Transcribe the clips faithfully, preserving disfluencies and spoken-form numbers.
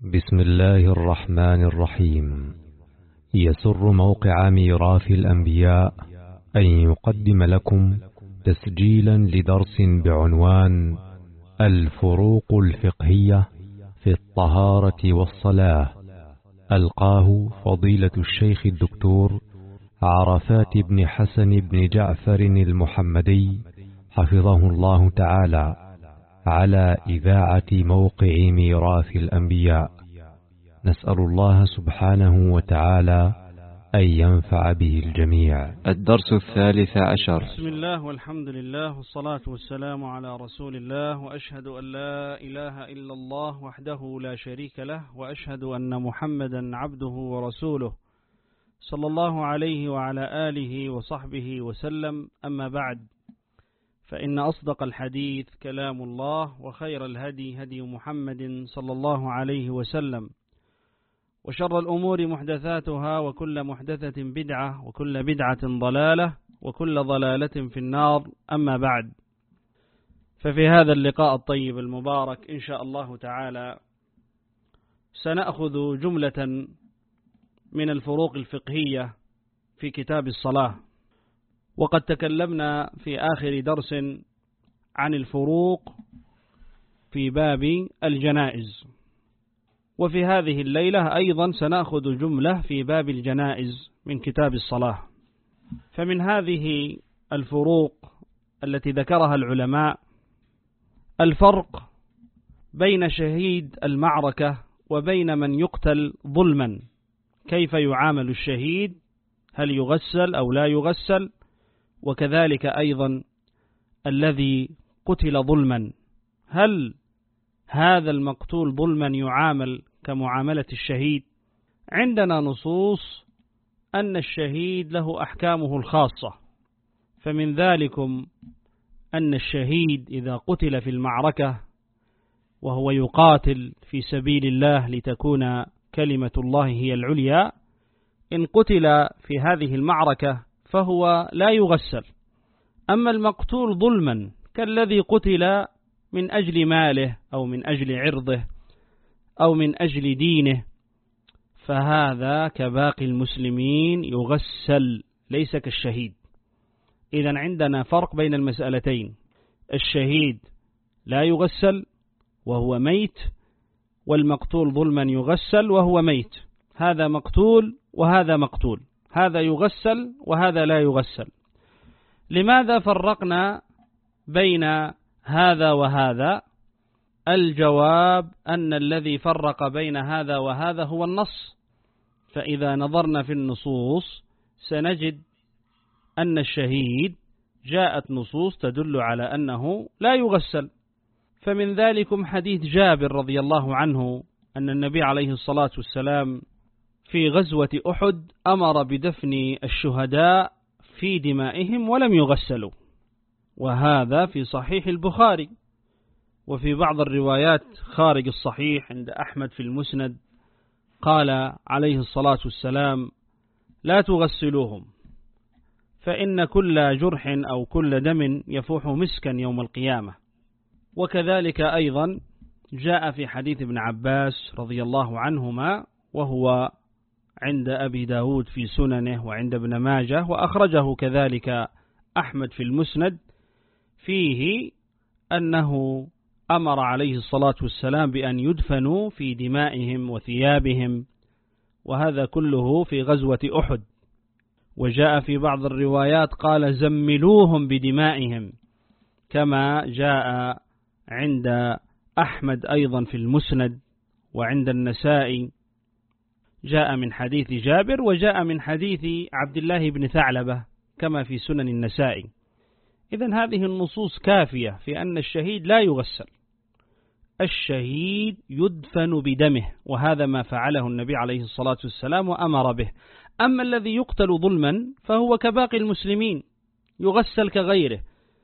بسم الله الرحمن الرحيم. يسر موقع ميراث الأنبياء أن يقدم لكم تسجيلا لدرس بعنوان الفروق الفقهية في الطهارة والصلاة، ألقاه فضيلة الشيخ الدكتور عرفات بن حسن بن جعفر المحمدي حفظه الله تعالى على إذاعة موقع ميراث الأنبياء. نسأل الله سبحانه وتعالى أن ينفع به الجميع. الدرس الثالث عشر. بسم الله والحمد لله والصلاة والسلام على رسول الله، وأشهد أن لا إله إلا الله وحده لا شريك له، وأشهد أن محمدا عبده ورسوله صلى الله عليه وعلى آله وصحبه وسلم. أما بعد، فإن أصدق الحديث كلام الله، وخير الهدي هدي محمد صلى الله عليه وسلم، وشر الأمور محدثاتها، وكل محدثة بدعة، وكل بدعة ضلالة، وكل ضلالة في النار. أما بعد، ففي هذا اللقاء الطيب المبارك إن شاء الله تعالى سنأخذ جملة من الفروق الفقهية في كتاب الصلاة. وقد تكلمنا في آخر درس عن الفروق في باب الجنائز، وفي هذه الليلة أيضا سنأخذ جملة في باب الجنائز من كتاب الصلاة. فمن هذه الفروق التي ذكرها العلماء الفرق بين شهيد المعركة وبين من يقتل ظلما. كيف يعامل الشهيد؟ هل يغسل أو لا يغسل؟ وكذلك أيضا الذي قتل ظلما، هل هذا المقتول ظلما يعامل كمعاملة الشهيد؟ عندنا نصوص أن الشهيد له أحكامه الخاصة، فمن ذلكم أن الشهيد إذا قتل في المعركة وهو يقاتل في سبيل الله لتكون كلمة الله هي العليا، إن قتل في هذه المعركة فهو لا يغسل. أما المقتول ظلما كالذي قتل من أجل ماله أو من أجل عرضه أو من أجل دينه، فهذا كباقي المسلمين يغسل، ليس كالشهيد. إذن عندنا فرق بين المسألتين: الشهيد لا يغسل وهو ميت، والمقتول ظلما يغسل وهو ميت. هذا مقتول وهذا مقتول، هذا يغسل وهذا لا يغسل. لماذا فرقنا بين هذا وهذا؟ الجواب أن الذي فرق بين هذا وهذا هو النص. فإذا نظرنا في النصوص سنجد أن الشهيد جاءت نصوص تدل على أنه لا يغسل. فمن ذلكم حديث جابر رضي الله عنه أن النبي عليه الصلاة والسلام في غزوة أحد أمر بدفن الشهداء في دمائهم ولم يغسلوا، وهذا في صحيح البخاري. وفي بعض الروايات خارج الصحيح عند أحمد في المسند قال عليه الصلاة والسلام: لا تغسلوهم، فإن كل جرح أو كل دم يفوح مسكا يوم القيامة. وكذلك أيضا جاء في حديث ابن عباس رضي الله عنهما، وهو عند أبي داود في سننه وعند ابن ماجه، وأخرجه كذلك أحمد في المسند، فيه أنه أمر عليه الصلاة والسلام بأن يدفنوا في دمائهم وثيابهم، وهذا كله في غزوة أحد. وجاء في بعض الروايات قال: زملوهم بدمائهم، كما جاء عند أحمد أيضا في المسند، وعند النسائي جاء من حديث جابر، وجاء من حديث عبد الله بن ثعلبة كما في سنن النسائي. إذن هذه النصوص كافية في أن الشهيد لا يغسل، الشهيد يدفن بدمه، وهذا ما فعله النبي عليه الصلاة والسلام وأمر به. أما الذي يقتل ظلما فهو كباقي المسلمين يغسل كغيره.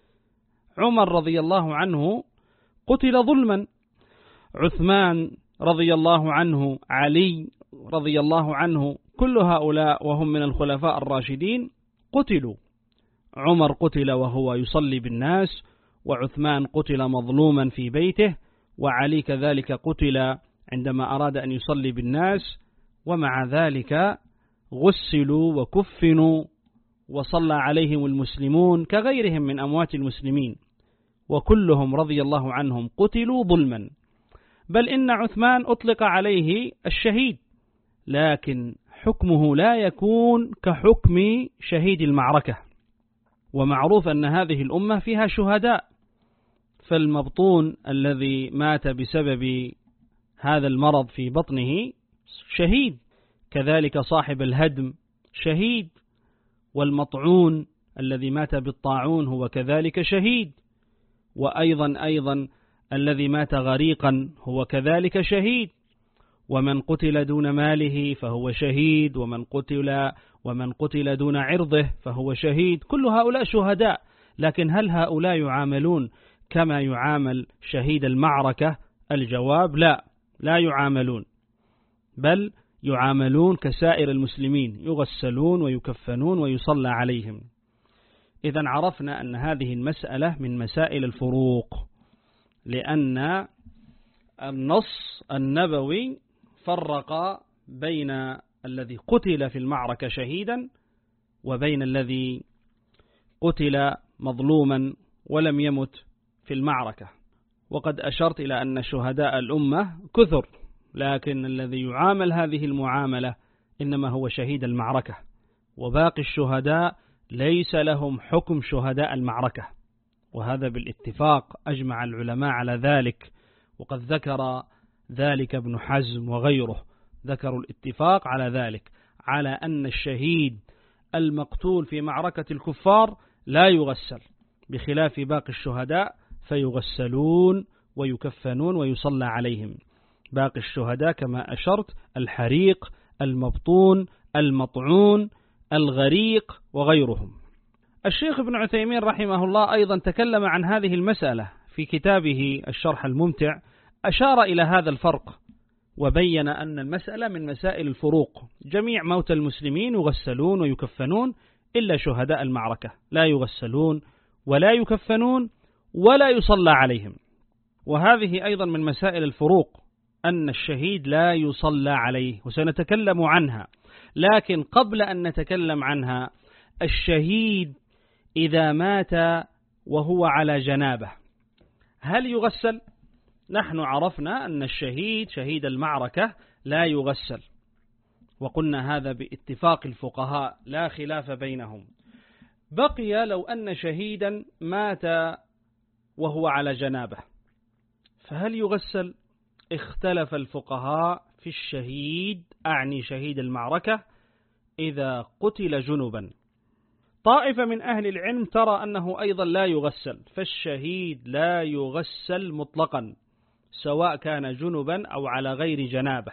عمر رضي الله عنه قتل ظلما، عثمان رضي الله عنه، علي رضي الله عنه، كل هؤلاء وهم من الخلفاء الراشدين قتلوا. عمر قتل وهو يصلي بالناس، وعثمان قتل مظلوما في بيته، وعلي كذلك قتل عندما أراد أن يصلي بالناس، ومع ذلك غسلوا وكفنوا وصلى عليهم المسلمون كغيرهم من أموات المسلمين، وكلهم رضي الله عنهم قتلوا ظلما. بل إن عثمان أطلق عليه الشهيد، لكن حكمه لا يكون كحكم شهيد المعركة. ومعروف أن هذه الأمة فيها شهداء، فالمبطون الذي مات بسبب هذا المرض في بطنه شهيد، كذلك صاحب الهدم شهيد، والمطعون الذي مات بالطاعون هو كذلك شهيد، وأيضا أيضا الذي مات غريقا هو كذلك شهيد، ومن قتل دون ماله فهو شهيد، ومن قتل ومن قتل دون عرضه فهو شهيد، كل هؤلاء شهداء. لكن هل هؤلاء يعاملون كما يعامل شهيد المعركة؟ الجواب لا، لا يعاملون، بل يعاملون كسائر المسلمين، يغسلون ويكفنون ويصلى عليهم. إذن عرفنا أن هذه المسألة من مسائل الفروق، لأن النص النبوي فرق بين الذي قتل في المعركة شهيدا وبين الذي قتل مظلوما ولم يمت في المعركة. وقد أشرت إلى أن شهداء الأمة كثر، لكن الذي يعامل هذه المعاملة إنما هو شهيد المعركة، وباقي الشهداء ليس لهم حكم شهداء المعركة، وهذا بالاتفاق أجمع العلماء على ذلك. وقد ذكر ذلك ابن حزم وغيره، ذكروا الاتفاق على ذلك، على أن الشهيد المقتول في معركة الكفار لا يغسل، بخلاف باقي الشهداء فيغسلون ويكفنون ويصلى عليهم. باقي الشهداء كما أشرت: الحريق، المبطون، المطعون، الغريق وغيرهم. الشيخ ابن عثيمين رحمه الله أيضا تكلم عن هذه المسألة في كتابه الشرح الممتع، أشار إلى هذا الفرق وبين أن المسألة من مسائل الفروق. جميع موتى المسلمين يغسلون ويكفنون إلا شهداء المعركة، لا يغسلون ولا يكفنون ولا يصلى عليهم. وهذه أيضا من مسائل الفروق، أن الشهيد لا يصلى عليه، وسنتكلم عنها. لكن قبل أن نتكلم عنها، الشهيد إذا مات وهو على جنابه هل يغسل؟ نحن عرفنا أن الشهيد شهيد المعركة لا يغسل، وقلنا هذا باتفاق الفقهاء لا خلاف بينهم. بقي لو أن شهيدا مات وهو على جنابه فهل يغسل؟ اختلف الفقهاء في الشهيد، أعني شهيد المعركة، إذا قتل جنبا. طائفة من أهل العلم ترى أنه أيضا لا يغسل، فالشهيد لا يغسل مطلقا سواء كان جنبا أو على غير جنابه.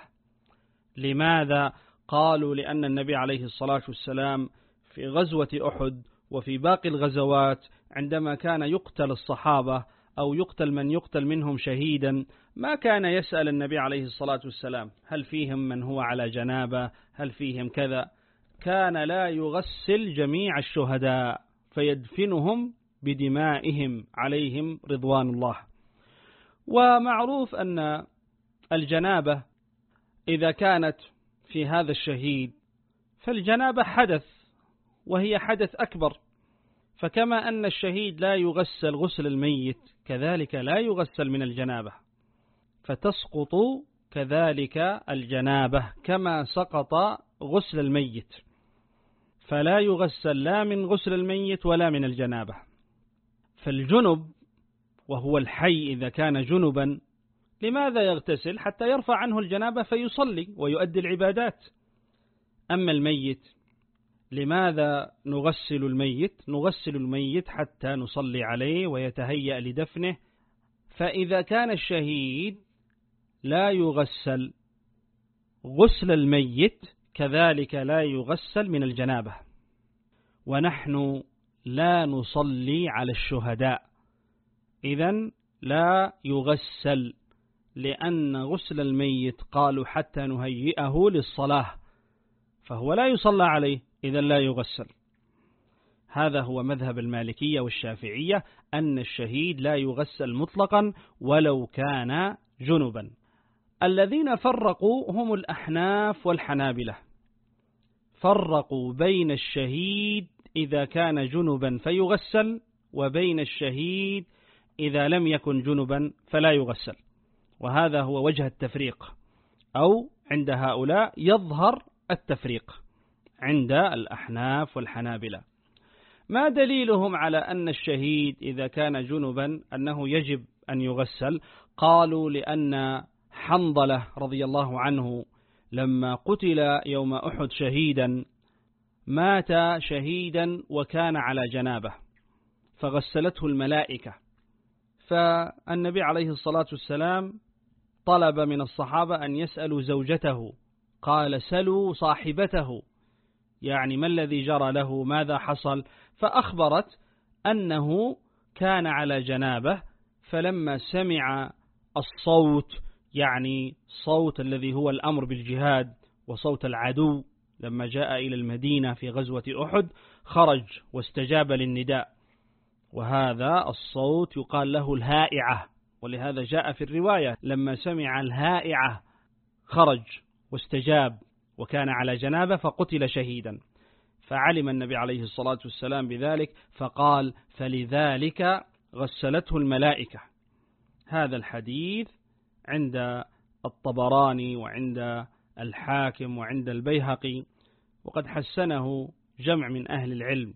لماذا؟ قالوا لأن النبي عليه الصلاة والسلام في غزوة أحد وفي باقي الغزوات عندما كان يقتل الصحابة أو يقتل من يقتل منهم شهيدا، ما كان يسأل النبي عليه الصلاة والسلام هل فيهم من هو على جنابه، هل فيهم كذا، كان لا يغسل جميع الشهداء فيدفنهم بدمائهم عليهم رضوان الله. ومعروف أن الجنابة إذا كانت في هذا الشهيد فالجنابة حدث، وهي حدث أكبر، فكما أن الشهيد لا يغسل غسل الميت كذلك لا يغسل من الجنابة، فتسقط كذلك الجنابة كما سقط غسل الميت، فلا يغسل لا من غسل الميت ولا من الجنابة. فالجنب وهو الحي إذا كان جنبا لماذا يغتسل؟ حتى يرفع عنه الجنابة فيصلي ويؤدي العبادات. أما الميت لماذا نغسل الميت؟ نغسل الميت حتى نصلي عليه ويتهيأ لدفنه. فإذا كان الشهيد لا يغسل غسل الميت كذلك لا يغسل من الجنابة. ونحن لا نصلي على الشهداء، إذن لا يغسل، لأن غسل الميت قالوا حتى نهيئه للصلاة، فهو لا يصلى عليه، إذن لا يغسل. هذا هو مذهب المالكية والشافعية، أن الشهيد لا يغسل مطلقا ولو كان جنبا. الذين فرقوا هم الأحناف والحنابلة، فرقوا بين الشهيد إذا كان جنبا فيغسل وبين الشهيد إذا لم يكن جنبا فلا يغسل، وهذا هو وجه التفريق، أو عند هؤلاء يظهر التفريق عند الأحناف والحنابلة. ما دليلهم على أن الشهيد إذا كان جنبا أنه يجب أن يغسل؟ قالوا لأن حنظلة رضي الله عنه لما قتل يوم أحد شهيدا مات شهيدا وكان على جنابه فغسلته الملائكة، فالنبي عليه الصلاة والسلام طلب من الصحابة أن يسألوا زوجته، قال سلوا صاحبته، يعني ما الذي جرى له، ماذا حصل؟ فأخبرت أنه كان على جنابه، فلما سمع الصوت، يعني صوت الذي هو الأمر بالجهاد وصوت العدو لما جاء إلى المدينة في غزوة أحد، خرج واستجاب للنداء، وهذا الصوت يقال له الهائعة، ولهذا جاء في الرواية لما سمع الهائعة خرج واستجاب وكان على جنابه فقتل شهيدا. فعلم النبي عليه الصلاة والسلام بذلك فقال فلذلك غسلته الملائكة. هذا الحديث عند الطبراني وعند الحاكم وعند البيهقي، وقد حسنه جمع من أهل العلم،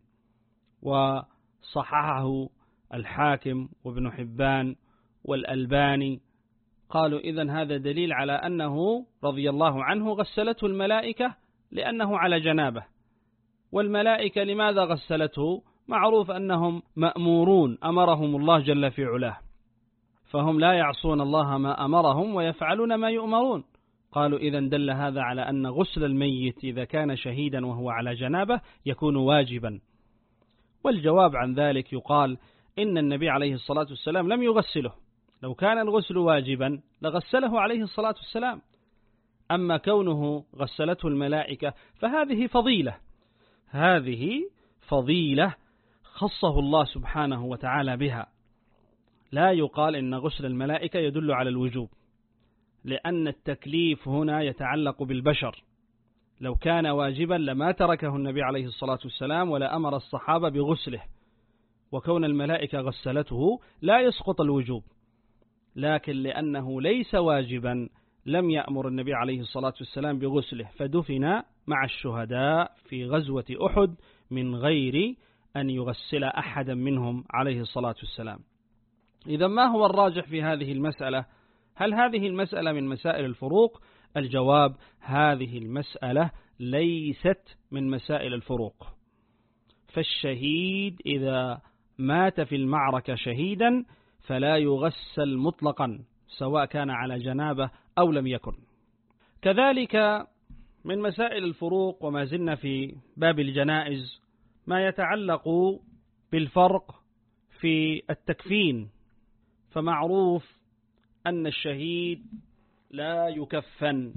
وصححه الحاكم وابن حبان والألباني، قالوا إذن هذا دليل على أنه رضي الله عنه غسلته الملائكة لأنه على جنابه. والملائكة لماذا غسلته؟ معروف أنهم مأمورون، أمرهم الله جل في علاه، فهم لا يعصون الله ما أمرهم ويفعلون ما يؤمرون. قالوا إذن دل هذا على أن غسل الميت إذا كان شهيدا وهو على جنابه يكون واجبا. والجواب عن ذلك يقال إن النبي عليه الصلاة والسلام لم يغسله، لو كان الغسل واجبا لغسله عليه الصلاة والسلام، أما كونه غسلته الملائكة فهذه فضيلة، هذه فضيلة خصه الله سبحانه وتعالى بها. لا يقال إن غسل الملائكة يدل على الوجوب، لأن التكليف هنا يتعلق بالبشر، لو كان واجبا لما تركه النبي عليه الصلاة والسلام ولا أمر الصحابة بغسله، وكون الملائكة غسلته لا يسقط الوجوب، لكن لأنه ليس واجبا لم يأمر النبي عليه الصلاة والسلام بغسله، فدفن مع الشهداء في غزوة أحد من غير أن يغسل أحدا منهم عليه الصلاة والسلام. إذا ما هو الراجح في هذه المسألة؟ هل هذه المسألة من مسائل الفروق؟ الجواب هذه المسألة ليست من مسائل الفروق، فالشهيد إذا مات في المعركة شهيدا فلا يغسل مطلقا سواء كان على جنابه أو لم يكن. كذلك من مسائل الفروق، وما زلنا في باب الجنائز، ما يتعلق بالفرق في التكفين. فمعروف أن الشهيد لا يكفن،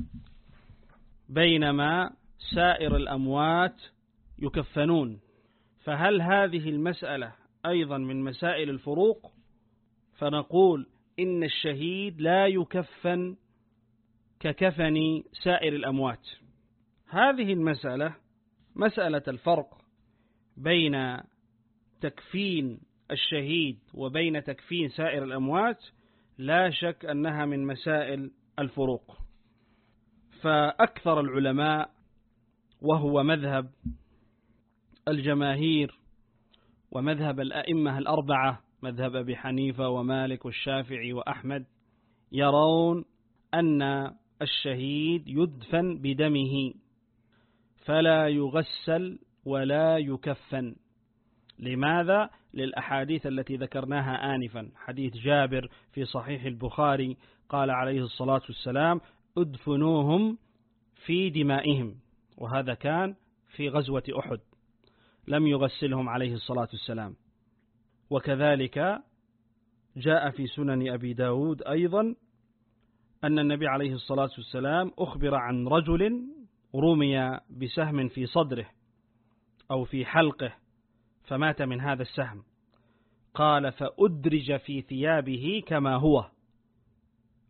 بينما سائر الأموات يكفنون، فهل هذه المسألة أيضا من مسائل الفروق؟ فنقول إن الشهيد لا يكفن ككفن سائر الأموات. هذه المسألة، مسألة الفرق بين تكفين الشهيد وبين تكفين سائر الأموات، لا شك أنها من مسائل الفروق. فأكثر العلماء، وهو مذهب الجماهير ومذهب الأئمة الأربعة، مذهب أبي حنيفة ومالك والشافعي وأحمد، يرون أن الشهيد يدفن بدمه فلا يغسل ولا يكفن. لماذا؟ للأحاديث التي ذكرناها آنفا، حديث جابر في صحيح البخاري قال عليه الصلاة والسلام ادفنوهم في دمائهم، وهذا كان في غزوة أحد، لم يغسلهم عليه الصلاة والسلام. وكذلك جاء في سنن أبي داود أيضا أن النبي عليه الصلاة والسلام أخبر عن رجل رمي بسهم في صدره أو في حلقه فمات من هذا السهم، قال فأدرج في ثيابه كما هو،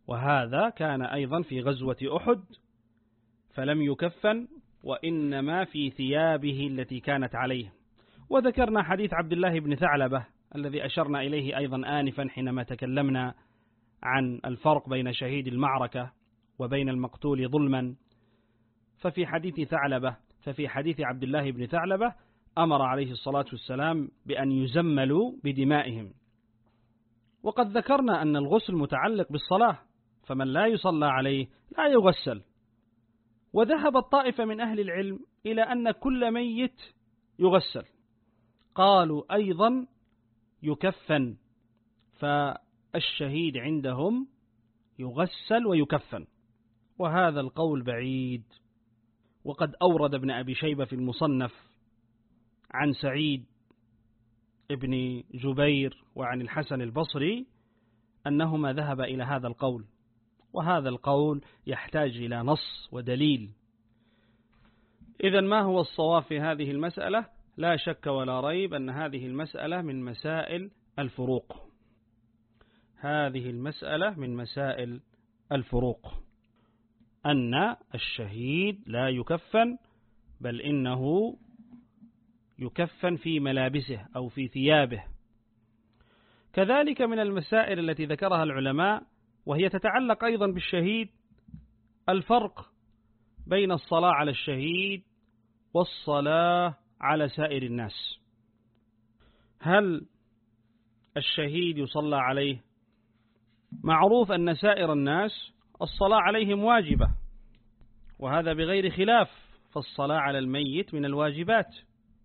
وهذا كان أيضا في غزوة أحد، فلم يكفن وإنما في ثيابه التي كانت عليه. وذكرنا حديث عبد الله بن ثعلبة الذي أشرنا إليه أيضا آنفا حينما تكلمنا عن الفرق بين شهيد المعركة وبين المقتول ظلما. ففي حديث ثعلبة ففي حديث عبد الله بن ثعلبة أمر عليه الصلاة والسلام بأن يزملوا بدمائهم. وقد ذكرنا أن الغسل متعلق بالصلاة، فمن لا يصلى عليه لا يغسل. وذهب الطائفة من أهل العلم إلى أن كل ميت يغسل، قالوا أيضا يكفن، فالشهيد عندهم يغسل ويكفن، وهذا القول بعيد. وقد أورد ابن أبي شيبة في المصنف عن سعيد ابن جبير وعن الحسن البصري أنهما ذهب إلى هذا القول، وهذا القول يحتاج إلى نص ودليل. إذن ما هو الصواب في هذه المسألة؟ لا شك ولا ريب أن هذه المسألة من مسائل الفروق، هذه المسألة من مسائل الفروق، أن الشهيد لا يكفن، بل إنه يكفن في ملابسه أو في ثيابه. كذلك من المسائل التي ذكرها العلماء وهي تتعلق أيضا بالشهيد الفرق بين الصلاة على الشهيد والصلاة على سائر الناس. هل الشهيد يصلى عليه؟ معروف أن سائر الناس الصلاة عليهم واجبة، وهذا بغير خلاف، فالصلاة على الميت من الواجبات.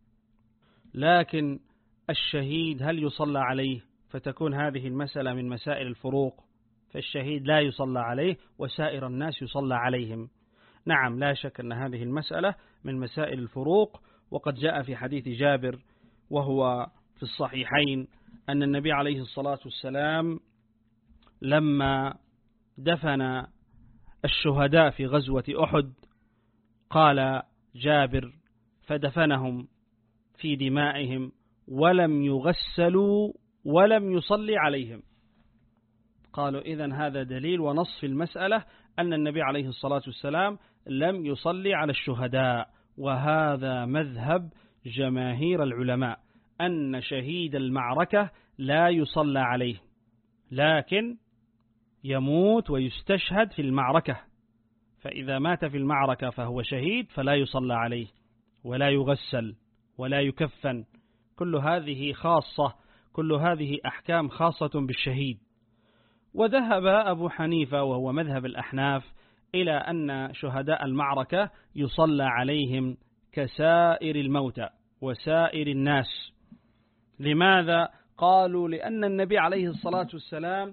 لكن الشهيد هل يصلى عليه؟ فتكون هذه المسألة من مسائل الفروق، فالشهيد لا يصلى عليه وسائر الناس يصلى عليهم. نعم، لا شك أن هذه المسألة من مسائل الفروق. وقد جاء في حديث جابر وهو في الصحيحين أن النبي عليه الصلاة والسلام لما دفن الشهداء في غزوة أحد قال جابر: فدفنهم في دمائهم ولم يغسلوا ولم يصلي عليهم. قالوا إذن هذا دليل ونص في المسألة أن النبي عليه الصلاة والسلام لم يصلي على الشهداء، وهذا مذهب جماهير العلماء أن شهيد المعركة لا يصلى عليه، لكن يموت ويستشهد في المعركة، فإذا مات في المعركة فهو شهيد فلا يصلى عليه ولا يغسل ولا يكفن. كل هذه خاصة، كل هذه أحكام خاصة بالشهيد. وذهب أبو حنيفة وهو مذهب الأحناف إلى أن شهداء المعركة يصلى عليهم كسائر الموتى وسائر الناس. لماذا؟ قالوا لأن النبي عليه الصلاة والسلام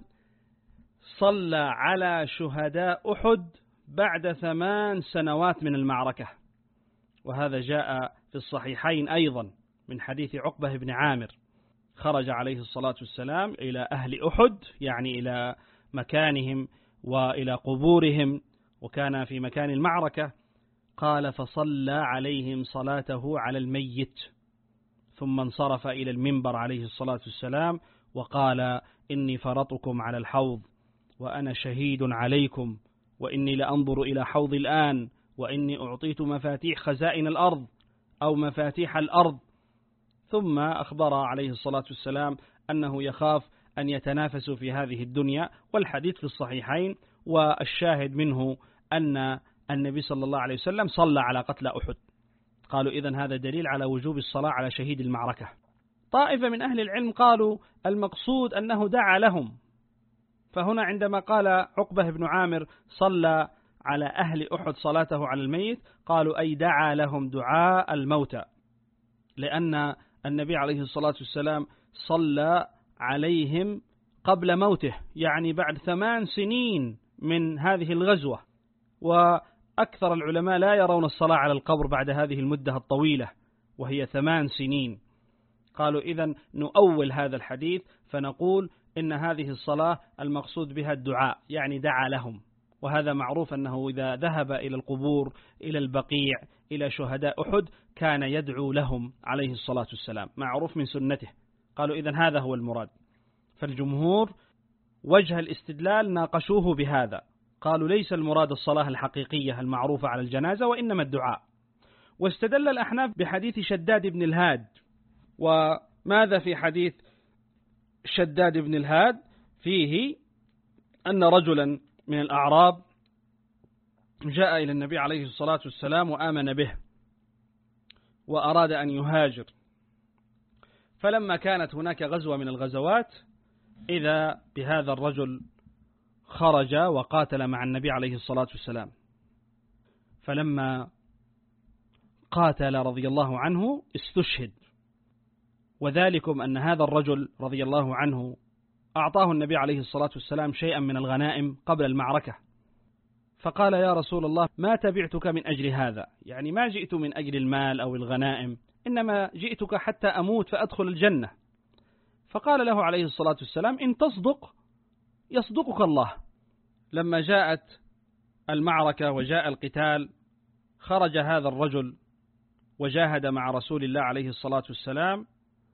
صلى على شهداء أحد بعد ثمان سنوات من المعركة، وهذا جاء في الصحيحين أيضا من حديث عقبة بن عامر. خرج عليه الصلاة والسلام إلى أهل أحد، يعني إلى مكانهم وإلى قبورهم، وكان في مكان المعركة. قال: فصلى عليهم صلاته على الميت، ثم انصرف إلى المنبر عليه الصلاة والسلام وقال: إني فرطكم على الحوض، وأنا شهيد عليكم، وإني لأنظر إلى حوض الآن، وإني أعطيت مفاتيح خزائن الأرض أو مفاتيح الأرض. ثم أخبر عليه الصلاة والسلام أنه يخاف أن يتنافسوا في هذه الدنيا، والحديث في الصحيحين، والشاهد منه أن النبي صلى الله عليه وسلم صلى على قتلى أحد. قالوا إذن هذا دليل على وجوب الصلاة على شهيد المعركة. طائفة من أهل العلم قالوا المقصود أنه دعا لهم، فهنا عندما قال عقبة بن عامر صلى على أهل أحد صلاته على الميت، قالوا أي دعا لهم دعاء الموتى، لأن النبي عليه الصلاة والسلام صلى عليهم قبل موته، يعني بعد ثمان سنين من هذه الغزوة. وأكثر العلماء لا يرون الصلاة على القبر بعد هذه المدة الطويلة وهي ثمان سنين. قالوا إذن نؤول هذا الحديث فنقول إن هذه الصلاة المقصود بها الدعاء، يعني دعا لهم، وهذا معروف أنه إذا ذهب إلى القبور إلى البقيع إلى شهداء أحد كان يدعو لهم عليه الصلاة والسلام، معروف من سنته. قالوا إذن هذا هو المراد. فالجمهور وجه الاستدلال ناقشوه بهذا، قالوا ليس المراد الصلاة الحقيقية المعروفة على الجنازة وإنما الدعاء. واستدل الأحناف بحديث شداد بن الهاد. وماذا في حديث شداد بن الهاد؟ فيه أن رجلا من الأعراب جاء إلى النبي عليه الصلاة والسلام وآمن به وأراد أن يهاجر، فلما كانت هناك غزوة من الغزوات إذا بهذا الرجل خرج وقاتل مع النبي عليه الصلاة والسلام، فلما قاتل رضي الله عنه استشهد، وذلكم أن هذا الرجل رضي الله عنه أعطاه النبي عليه الصلاة والسلام شيئا من الغنائم قبل المعركة، فقال يا رسول الله ما تبعتك من أجل هذا، يعني ما جئت من أجل المال أو الغنائم، إنما جئتك حتى أموت فأدخل الجنة. فقال له عليه الصلاة والسلام إن تصدق يصدقك الله. لما جاءت المعركة وجاء القتال خرج هذا الرجل وجاهد مع رسول الله عليه الصلاة والسلام،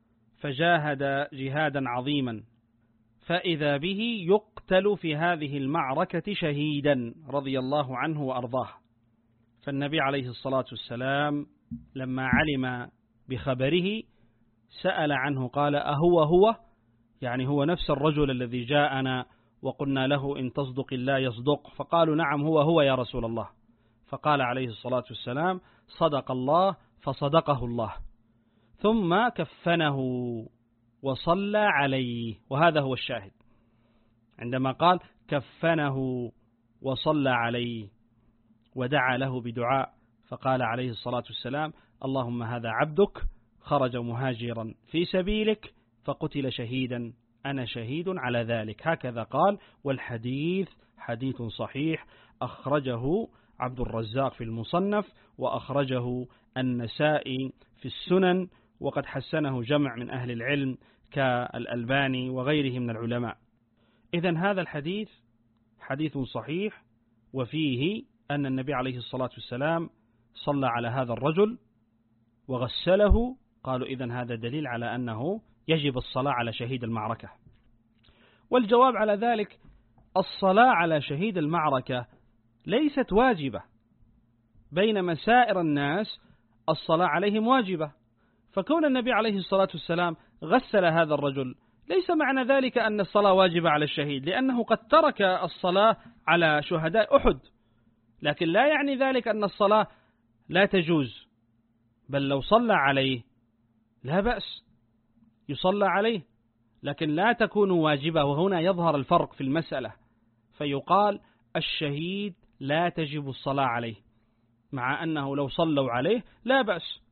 فجاهد جهادا عظيما، فإذا به يقتل في هذه المعركة شهيدا رضي الله عنه وأرضاه. فالنبي عليه الصلاة والسلام لما علم بخبره سأل عنه قال أهو هو، يعني هو نفس الرجل الذي جاءنا وقلنا له إن تصدق الله يصدق؟ فقالوا نعم هو هو يا رسول الله. فقال عليه الصلاة والسلام صدق الله فصدقه الله، ثم كفنه وصلى عليه. وهذا هو الشاهد عندما قال كفنه وصلى عليه ودعا له بدعاء، فقال عليه الصلاة والسلام اللهم هذا عبدك خرج مهاجرا في سبيلك فقتل شهيدا أنا شهيد على ذلك. هكذا قال. والحديث حديث صحيح أخرجه عبد الرزاق في المصنف، وأخرجه النسائي في السنن، وقد حسنه جمع من أهل العلم كالألباني وغيره من العلماء. إذن هذا الحديث حديث صحيح، وفيه أن النبي عليه الصلاة والسلام صلى على هذا الرجل وغسله. قالوا إذن هذا دليل على أنه يجب الصلاة على شهيد المعركة. والجواب على ذلك الصلاة على شهيد المعركة ليست واجبة، بينما سائر الناس الصلاة عليهم واجبة. فكون النبي عليه الصلاة والسلام غسل هذا الرجل ليس معنى ذلك أن الصلاة واجبة على الشهيد، لأنه قد ترك الصلاة على شهداء أحد، لكن لا يعني ذلك أن الصلاة لا تجوز، بل لو صلى عليه لا بأس يصلى عليه، لكن لا تكون واجبة. وهنا يظهر الفرق في المسألة، فيقال الشهيد لا تجب الصلاة عليه، مع أنه لو صلوا عليه لا بأس،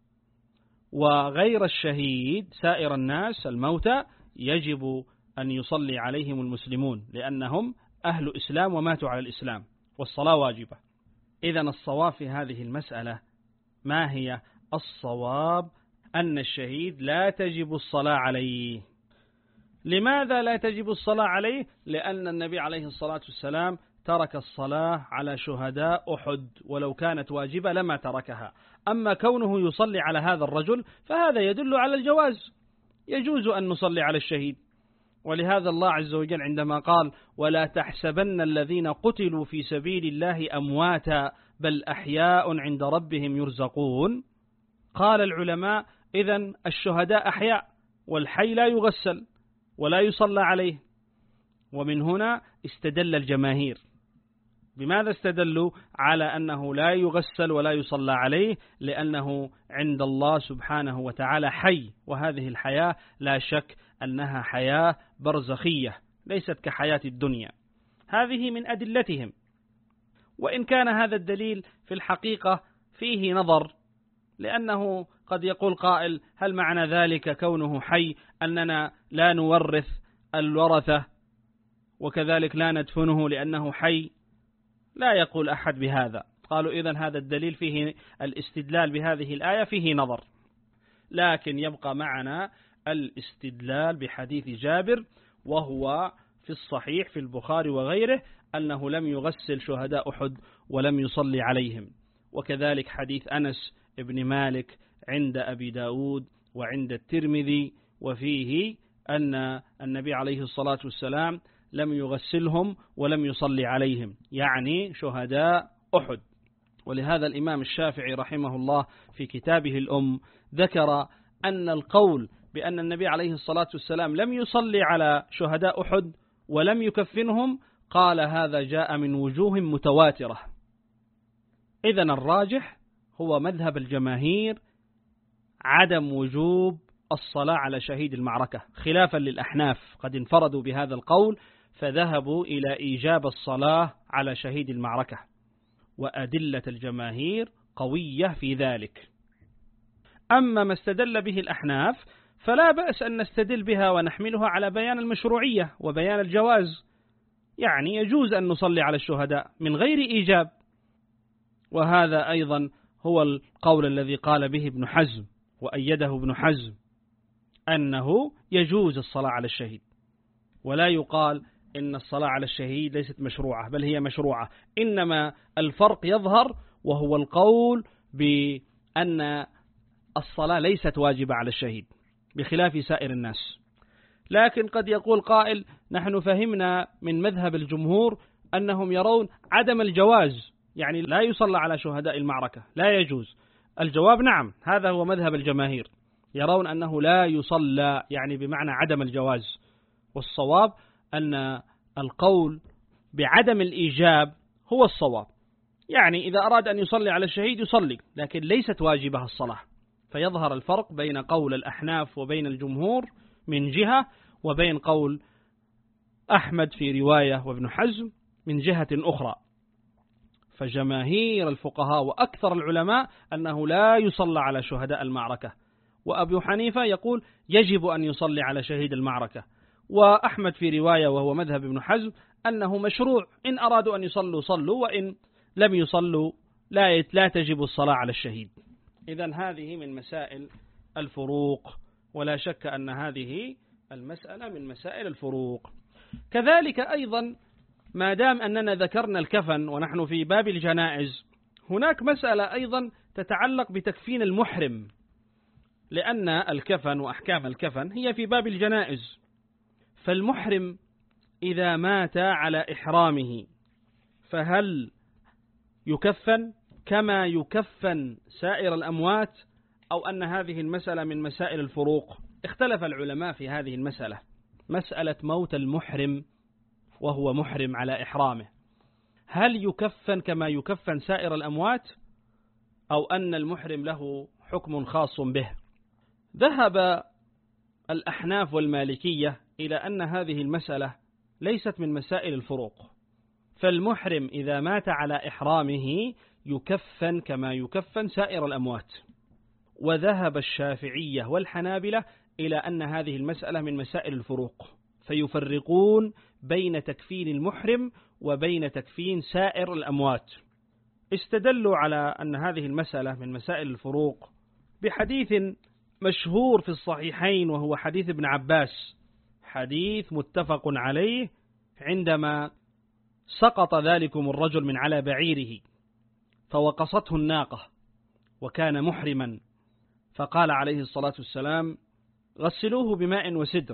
وغير الشهيد سائر الناس الموتى يجب أن يصلي عليهم المسلمون، لأنهم أهل إسلام وماتوا على الإسلام، والصلاة واجبة. إذن الصواب في هذه المسألة ما هي؟ الصواب أن الشهيد لا تجب الصلاة عليه. لماذا لا تجب الصلاة عليه؟ لأن النبي عليه الصلاة والسلام ترك الصلاة على شهداء أحد، ولو كانت واجبة لما تركها. أما كونه يصلي على هذا الرجل فهذا يدل على الجواز، يجوز أن نصلي على الشهيد. ولهذا الله عز وجل عندما قال ولا تحسبن الذين قتلوا في سبيل الله أمواتا بل أحياء عند ربهم يرزقون، قال العلماء إذن الشهداء أحياء، والحي لا يغسل ولا يصلى عليه. ومن هنا استدل الجماهير. بماذا استدلوا على أنه لا يغسل ولا يصلى عليه؟ لأنه عند الله سبحانه وتعالى حي، وهذه الحياة لا شك أنها حياة برزخية ليست كحياة الدنيا. هذه من أدلتهم، وإن كان هذا الدليل في الحقيقة فيه نظر، لأنه قد يقول قائل هل معنى ذلك كونه حي أننا لا نورث الورثة وكذلك لا ندفنه لأنه حي؟ لا يقول أحد بهذا. قالوا إذن هذا الدليل فيه الاستدلال بهذه الآية فيه نظر، لكن يبقى معنا الاستدلال بحديث جابر، وهو في الصحيح في البخاري وغيره أنه لم يغسل شهداء أحد ولم يصلي عليهم. وكذلك حديث أنس ابن مالك عند أبي داود وعند الترمذي، وفيه أن النبي عليه الصلاة والسلام لم يغسلهم ولم يصلي عليهم، يعني شهداء أحد. ولهذا الإمام الشافعي رحمه الله في كتابه الأم ذكر أن القول بأن النبي عليه الصلاة والسلام لم يصلي على شهداء أحد ولم يكفنهم، قال هذا جاء من وجوه متواترة. إذن الراجح هو مذهب الجماهير عدم وجوب الصلاة على شهيد المعركة، خلافا للأحناف قد انفردوا بهذا القول فذهبوا إلى إيجاب الصلاة على شهيد المعركة، وأدلة الجماهير قوية في ذلك. أما ما استدل به الأحناف فلا بأس أن نستدل بها ونحملها على بيان المشروعية وبيان الجواز، يعني يجوز أن نصلي على الشهداء من غير إيجاب. وهذا أيضا هو القول الذي قال به ابن حزم وأيده ابن حزم، أنه يجوز الصلاة على الشهيد، ولا يقال إن الصلاة على الشهيد ليست مشروعة، بل هي مشروعة، إنما الفرق يظهر وهو القول بأن الصلاة ليست واجبة على الشهيد بخلاف سائر الناس. لكن قد يقول قائل نحن فهمنا من مذهب الجمهور أنهم يرون عدم الجواز، يعني لا يصلى على شهداء المعركة، لا يجوز. الجواب نعم، هذا هو مذهب الجماهير، يرون أنه لا يصلى، يعني بمعنى عدم الجواز. والصواب أن القول بعدم الإيجاب هو الصواب، يعني إذا أراد أن يصلي على الشهيد يصلي، لكن ليست واجبة الصلاة. فيظهر الفرق بين قول الأحناف وبين الجمهور من جهة، وبين قول أحمد في رواية وابن حزم من جهة أخرى. فجماهير الفقهاء وأكثر العلماء أنه لا يصلى على شهداء المعركة، وأبو حنيفة يقول يجب أن يصلي على شهيد المعركة، وأحمد في رواية وهو مذهب ابن حزم أنه مشروع، إن أرادوا أن يصلوا صلوا، وإن لم يصلوا لا لا تجب الصلاة على الشهيد. إذن هذه من مسائل الفروق، ولا شك أن هذه المسألة من مسائل الفروق. كذلك أيضا ما دام أننا ذكرنا الكفن ونحن في باب الجنائز، هناك مسألة أيضا تتعلق بتكفين المحرم، لأن الكفن وأحكام الكفن هي في باب الجنائز. فالمحرم إذا مات على إحرامه فهل يكفن كما يكفن سائر الأموات، أو أن هذه المسألة من مسائل الفروق؟ اختلف العلماء في هذه المسألة، مسألة موت المحرم وهو محرم على إحرامه، هل يكفن كما يكفن سائر الأموات، أو أن المحرم له حكم خاص به؟ ذهب الأحناف والمالكية إلى أن هذه المسألة ليست من مسائل الفروق، فالمحرم إذا مات على إحرامه يكفن كما يكفن سائر الأموات. وذهب الشافعية والحنابلة إلى أن هذه المسألة من مسائل الفروق، فيفرقون بين تكفين المحرم وبين تكفين سائر الأموات. استدلوا على أن هذه المسألة من مسائل الفروق بحديث مشهور في الصحيحين، وهو حديث ابن عباس، حديث متفق عليه، عندما سقط ذلكم الرجل من على بعيره فوقصته الناقة وكان محرما، فقال عليه الصلاة والسلام غسلوه بماء وسدر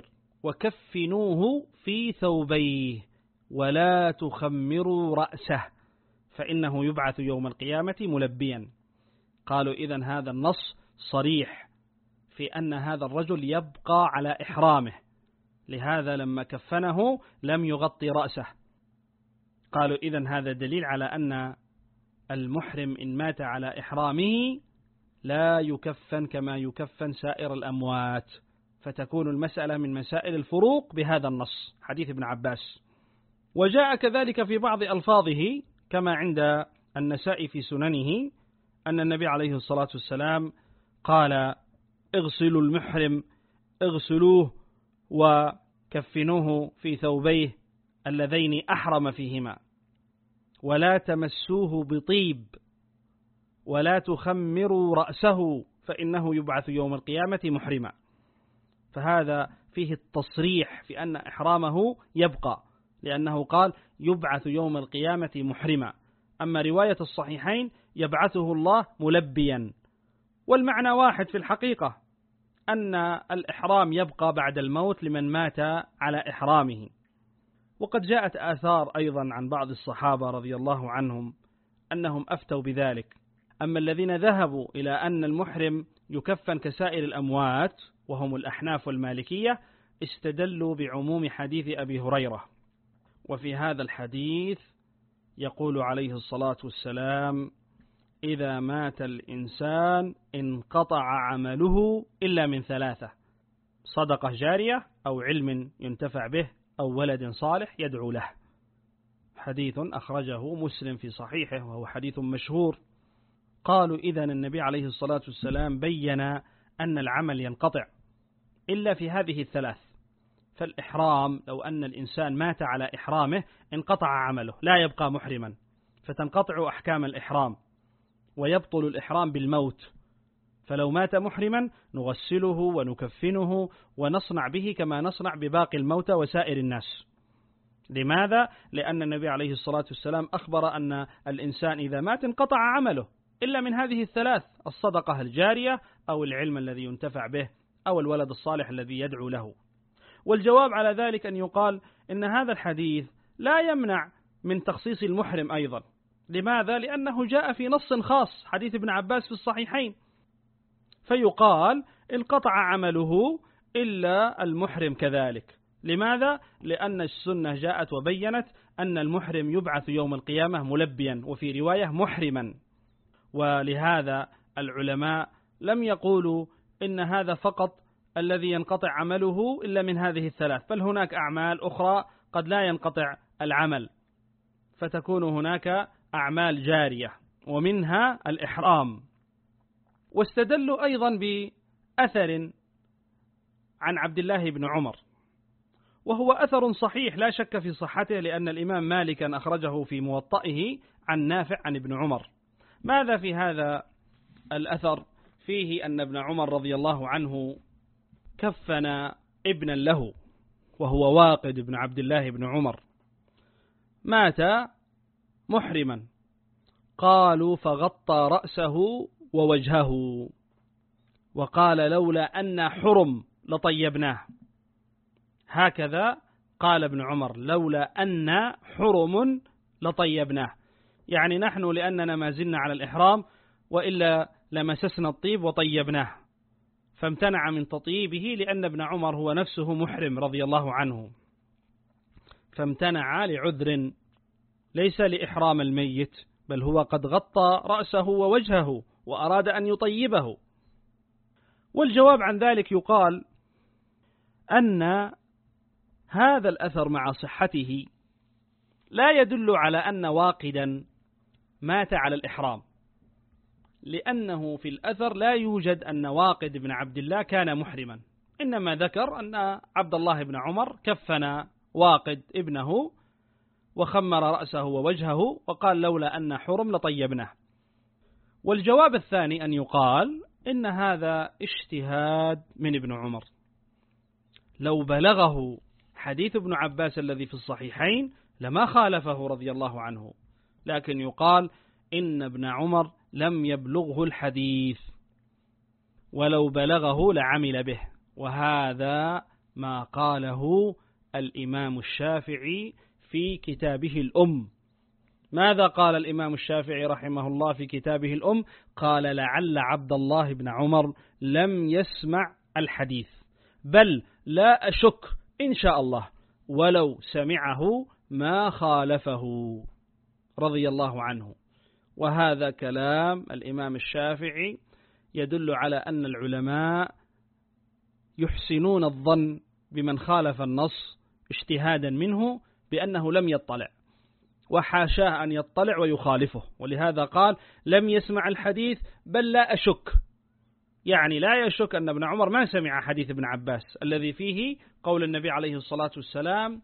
وكفنوه في ثوبيه ولا تخمروا رأسه فإنه يبعث يوم القيامة ملبيا. قالوا إذن هذا النص صريح في أن هذا الرجل يبقى على إحرامه، لهذا لما كفنه لم يغطي رأسه. قالوا إذن هذا دليل على أن المحرم إن مات على إحرامه لا يكفن كما يكفن سائر الأموات، فتكون المسألة من مسائل الفروق بهذا النص حديث ابن عباس. وجاء كذلك في بعض ألفاظه كما عند النسائي في سننه أن النبي عليه الصلاة والسلام قال اغسلوا المحرم اغسلوه وكفنوه في ثوبيه اللذين أحرم فيهما ولا تمسوه بطيب ولا تخمروا رأسه فإنه يبعث يوم القيامة محرما. فهذا فيه التصريح في أن إحرامه يبقى، لأنه قال يبعث يوم القيامة محرما. أما رواية الصحيحين يبعثه الله ملبيا، والمعنى واحد في الحقيقة، أن الإحرام يبقى بعد الموت لمن مات على إحرامه. وقد جاءت آثار أيضا عن بعض الصحابة رضي الله عنهم أنهم أفتوا بذلك. أما الذين ذهبوا إلى أن المحرم يكفن كسائر الأموات وهم الأحناف والمالكية استدلوا بعموم حديث أبي هريرة، وفي هذا الحديث يقول عليه الصلاة والسلام: إذا مات الإنسان انقطع عمله إلا من ثلاثة: صدقة جارية أو علم ينتفع به أو ولد صالح يدعو له. حديث أخرجه مسلم في صحيحه وهو حديث مشهور. قالوا إذن النبي عليه الصلاة والسلام بيّن أن العمل ينقطع إلا في هذه الثلاث. فالإحرام لو أن الإنسان مات على إحرامه انقطع عمله، لا يبقى محرما، فتنقطع أحكام الإحرام ويبطل الإحرام بالموت. فلو مات محرما نغسله ونكفنه ونصنع به كما نصنع بباقي الموتى وسائر الناس. لماذا؟ لأن النبي عليه الصلاة والسلام أخبر أن الإنسان إذا مات انقطع عمله إلا من هذه الثلاث: الصدقة الجارية أو العلم الذي ينتفع به أو الولد الصالح الذي يدعو له. والجواب على ذلك أن يقال إن هذا الحديث لا يمنع من تخصيص المحرم أيضا. لماذا؟ لأنه جاء في نص خاص، حديث ابن عباس في الصحيحين، فيقال انقطع عمله إلا المحرم كذلك. لماذا؟ لأن السنة جاءت وبينت أن المحرم يبعث يوم القيامة ملبيا، وفي رواية محرما. ولهذا العلماء لم يقولوا إن هذا فقط الذي ينقطع عمله إلا من هذه الثلاث، بل هناك أعمال أخرى قد لا ينقطع العمل، فتكون هناك أعمال جارية ومنها الإحرام. واستدلوا أيضا بأثر عن عبد الله بن عمر، وهو أثر صحيح لا شك في صحته، لأن الإمام مالكا أخرجه في موطئه عن نافع عن ابن عمر. ماذا في هذا الأثر؟ فيه أن ابن عمر رضي الله عنه كفن ابنا له وهو واقد بن عبد الله بن عمر، مات محرما. قالوا فغطى رأسه ووجهه وقال لولا أن حرم لطيبناه. هكذا قال ابن عمر: لولا أن حرم لطيبناه، يعني نحن لأننا ما زلنا على الإحرام، وإلا لمسسنا الطيب وطيبناه، فامتنع من تطييبه لأن ابن عمر هو نفسه محرم رضي الله عنه، فامتنع لعذر ليس لإحرام الميت، بل هو قد غطى رأسه ووجهه وأراد أن يطيبه. والجواب عن ذلك يقال أن هذا الأثر مع صحته لا يدل على أن واقدا مات على الإحرام، لأنه في الأثر لا يوجد أن واقد بن عبد الله كان محرما، إنما ذكر أن عبد الله بن عمر كفن واقد ابنه وخمر رأسه ووجهه وقال لولا أن حرم لطيبناه. والجواب الثاني أن يقال إن هذا اجتهاد من ابن عمر، لو بلغه حديث ابن عباس الذي في الصحيحين لما خالفه رضي الله عنه، لكن يقال إن ابن عمر لم يبلغه الحديث، ولو بلغه لعمل به. وهذا ما قاله الإمام الشافعي في كتابه الأم. ماذا قال الإمام الشافعي رحمه الله في كتابه الأم؟ قال لعل عبد الله بن عمر لم يسمع الحديث، بل لا أشك إن شاء الله ولو سمعه ما خالفه رضي الله عنه. وهذا كلام الإمام الشافعي يدل على أن العلماء يحسنون الظن بمن خالف النص اجتهادا منه بأنه لم يطلع، وحاشاه أن يطلع ويخالفه، ولهذا قال لم يسمع الحديث بل لا أشك، يعني لا يشك أن ابن عمر ما سمع حديث ابن عباس الذي فيه قول النبي عليه الصلاة والسلام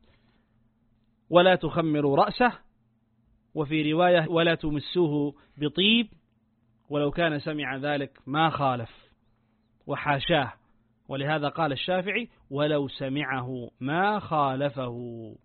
ولا تخمروا رأسه، وفي رواية ولا تمسوه بطيب، ولو كان سمع ذلك ما خالف وحاشاه. ولهذا قال الشافعي ولو سمعه ما خالفه.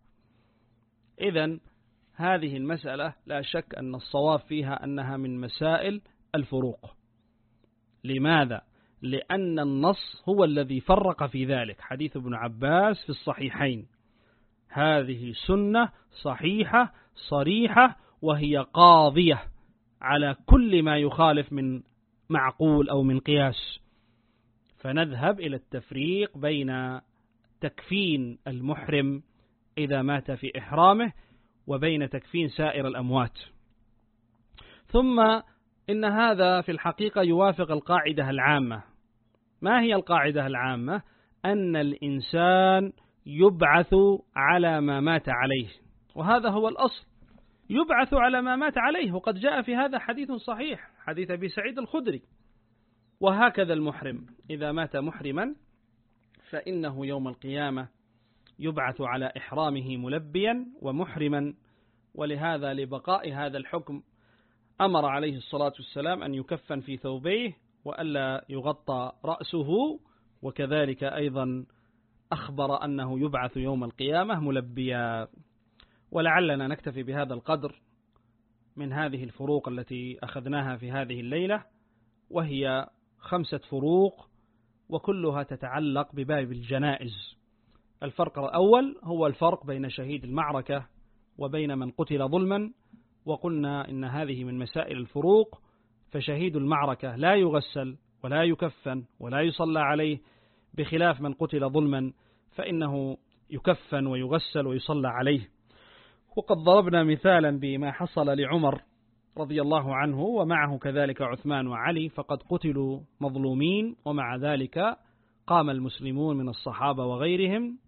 إذن هذه المسألة لا شك أن الصواب فيها أنها من مسائل الفروق. لماذا؟ لأن النص هو الذي فرق في ذلك، حديث ابن عباس في الصحيحين، هذه سنة صحيحة صريحة، وهي قاضية على كل ما يخالف من معقول أو من قياس. فنذهب إلى التفريق بين تكفين المحرم إذا مات في إحرامه وبين تكفين سائر الأموات. ثم إن هذا في الحقيقة يوافق القاعدة العامة. ما هي القاعدة العامة؟ أن الإنسان يبعث على ما مات عليه، وهذا هو الأصل، يبعث على ما مات عليه. وقد جاء في هذا حديث صحيح، حديث أبي سعيد الخدري. وهكذا المحرم إذا مات محرما فإنه يوم القيامة يبعث على إحرامه ملبيا ومحرما. ولهذا لبقاء هذا الحكم أمر عليه الصلاة والسلام أن يكفن في ثوبيه وألا يغطى رأسه، وكذلك أيضا أخبر أنه يبعث يوم القيامة ملبيا. ولعلنا نكتفي بهذا القدر من هذه الفروق التي أخذناها في هذه الليلة، وهي خمسة فروق وكلها تتعلق بباب الجنائز. الفرق الأول هو الفرق بين شهيد المعركة وبين من قتل ظلما، وقلنا إن هذه من مسائل الفروق. فشهيد المعركة لا يغسل ولا يكفن ولا يصلى عليه، بخلاف من قتل ظلما فإنه يكفن ويغسل ويصلى عليه. وقد ضربنا مثالا بما حصل لعمر رضي الله عنه ومعه كذلك عثمان وعلي، فقد قتلوا مظلومين، ومع ذلك قام المسلمون من الصحابة وغيرهم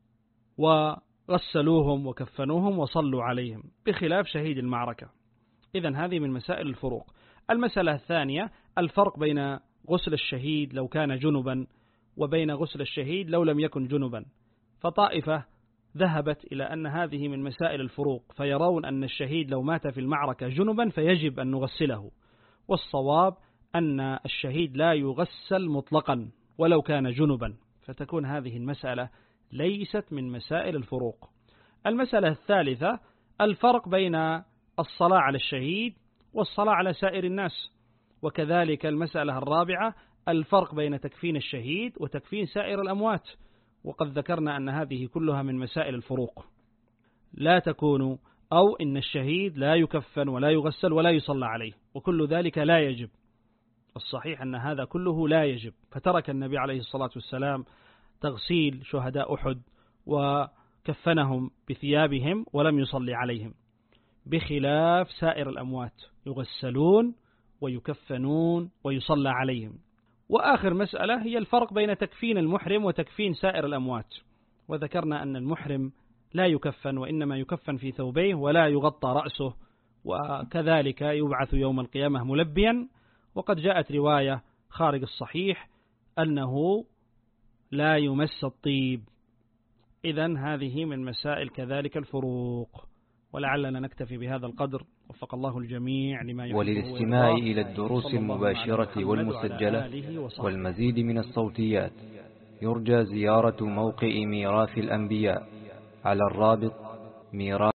وغسلوهم وكفنوهم وصلوا عليهم، بخلاف شهيد المعركة. إذن هذه من مسائل الفروق. المسألة الثانية الفرق بين غسل الشهيد لو كان جنبا وبين غسل الشهيد لو لم يكن جنبا. فطائفة ذهبت إلى أن هذه من مسائل الفروق، فيرون أن الشهيد لو مات في المعركة جنبا فيجب أن نغسله، والصواب أن الشهيد لا يغسل مطلقا ولو كان جنبا، فتكون هذه المسألة ليست من مسائل الفروق. المسألة الثالثة الفرق بين الصلاة على الشهيد والصلاة على سائر الناس، وكذلك المسألة الرابعة الفرق بين تكفين الشهيد وتكفين سائر الأموات. وقد ذكرنا أن هذه كلها من مسائل الفروق، لا تكون أو إن الشهيد لا يكفن ولا يغسل ولا يصلى عليه، وكل ذلك لا يجب. الصحيح أن هذا كله لا يجب، فترك النبي عليه الصلاة والسلام تغسيل شهداء أحد وكفنهم بثيابهم ولم يصلي عليهم، بخلاف سائر الأموات يغسلون ويكفنون ويصلى عليهم. وآخر مسألة هي الفرق بين تكفين المحرم وتكفين سائر الأموات، وذكرنا أن المحرم لا يكفن وإنما يكفن في ثوبيه ولا يغطى رأسه، وكذلك يبعث يوم القيامة ملبيا. وقد جاءت رواية خارج الصحيح أنه لا يمس الطيب. إذن هذه من مسائل كذلك الفروق. ولعلنا نكتفي بهذا القدر، وفق الله الجميع لما يحبه. وللاستماع إلى الدروس المباشرة والمسجلة والمزيد من الصوتيات يرجى زيارة موقع ميراث الأنبياء على الرابط ميراث